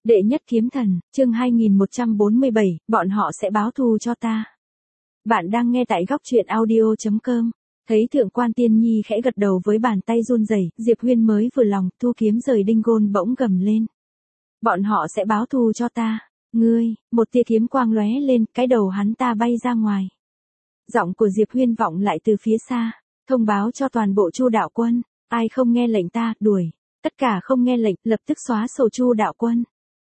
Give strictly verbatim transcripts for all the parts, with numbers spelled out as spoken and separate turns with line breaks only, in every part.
Đệ nhất kiếm thần, chương hai nghìn một trăm bốn mươi bảy, bọn họ sẽ báo thù cho ta. Bạn đang nghe tại góc truyện audio chấm com. Thấy Thượng quan Tiên Nhi khẽ gật đầu với bàn tay run rẩy, Diệp Huyên mới vừa lòng, thu kiếm rời đinh gôn bỗng gầm lên. Bọn họ sẽ báo thù cho ta. Ngươi, một tia kiếm quang lóe lên, cái đầu hắn ta bay ra ngoài. Giọng của Diệp Huyên vọng lại từ phía xa, thông báo cho toàn bộ Chu đạo quân, ai không nghe lệnh ta, đuổi. Tất cả không nghe lệnh, lập tức xóa sổ Chu đạo quân.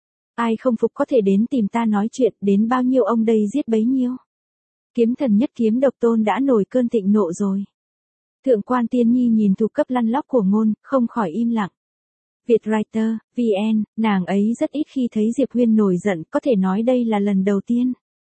Ai không phục có thể đến tìm ta nói chuyện, đến bao nhiêu ông đây giết bấy nhiêu. Kiếm thần nhất kiếm độc tôn đã nổi cơn thịnh nộ rồi. Thượng quan Tiên Nhi nhìn thuộc cấp lăn lóc của ngôn, không khỏi im lặng. Vietwriter, vê en, nàng ấy rất ít khi thấy Diệp Huyên nổi giận, có thể nói đây là lần đầu tiên.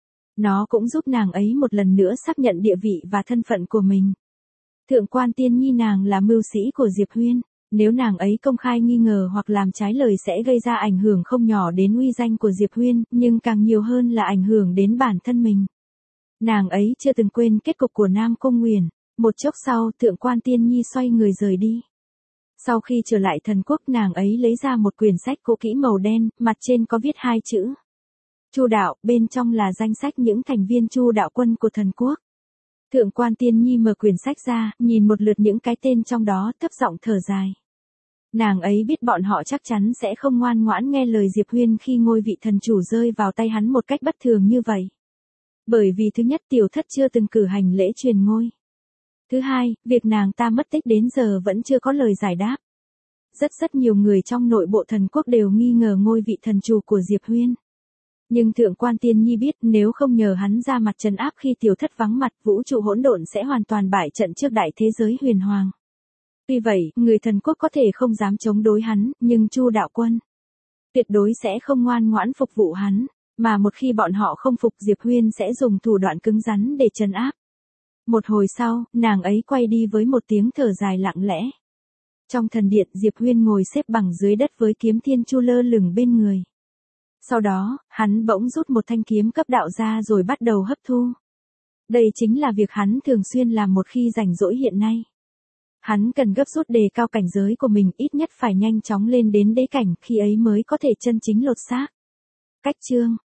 Nó cũng giúp nàng ấy một lần nữa xác nhận địa vị và thân phận của mình. Thượng quan Tiên Nhi nàng là mưu sĩ của Diệp Huyên. Nếu nàng ấy công khai nghi ngờ hoặc làm trái lời sẽ gây ra ảnh hưởng không nhỏ đến uy danh của Diệp Huyên, nhưng càng nhiều hơn là ảnh hưởng đến bản thân mình. Nàng ấy chưa từng quên kết cục của Nam Cung Nguyền. Một chốc sau, Thượng quan Tiên Nhi xoay người rời đi. Sau khi trở lại thần quốc, nàng ấy lấy ra một quyển sách cũ kỹ màu đen, mặt trên có viết hai chữ. Chu đạo, bên trong là danh sách những thành viên Chu đạo quân của thần quốc. Thượng quan Tiên Nhi mở quyển sách ra, nhìn một lượt những cái tên trong đó, thấp giọng thở dài. Nàng ấy biết bọn họ chắc chắn sẽ không ngoan ngoãn nghe lời Diệp Huyên khi ngôi vị thần chủ rơi vào tay hắn một cách bất thường như vậy. Bởi vì thứ nhất, tiểu thất chưa từng cử hành lễ truyền ngôi. Thứ hai, việc nàng ta mất tích đến giờ vẫn chưa có lời giải đáp. Rất rất nhiều người trong nội bộ thần quốc đều nghi ngờ ngôi vị thần chủ của Diệp Huyên. Nhưng Thượng quan Tiên Nhi biết nếu không nhờ hắn ra mặt trấn áp khi tiểu thất vắng mặt, vũ trụ hỗn độn sẽ hoàn toàn bại trận trước đại thế giới huyền hoàng. Tuy vậy, người thần quốc có thể không dám chống đối hắn, nhưng Chu đạo quân tuyệt đối sẽ không ngoan ngoãn phục vụ hắn, mà một khi bọn họ không phục, Diệp Huyên sẽ dùng thủ đoạn cứng rắn để trấn áp. Một hồi sau, nàng ấy quay đi với một tiếng thở dài lặng lẽ. Trong thần điện, Diệp Huyên ngồi xếp bằng dưới đất với kiếm thiên chu lơ lửng bên người. Sau đó, hắn bỗng rút một thanh kiếm cấp đạo ra rồi bắt đầu hấp thu. Đây chính là việc hắn thường xuyên làm một khi rảnh rỗi hiện nay. Hắn cần gấp rút đề cao cảnh giới của mình, ít nhất phải nhanh chóng lên đến đế cảnh, khi ấy mới có thể chân chính lột xác. Cách chương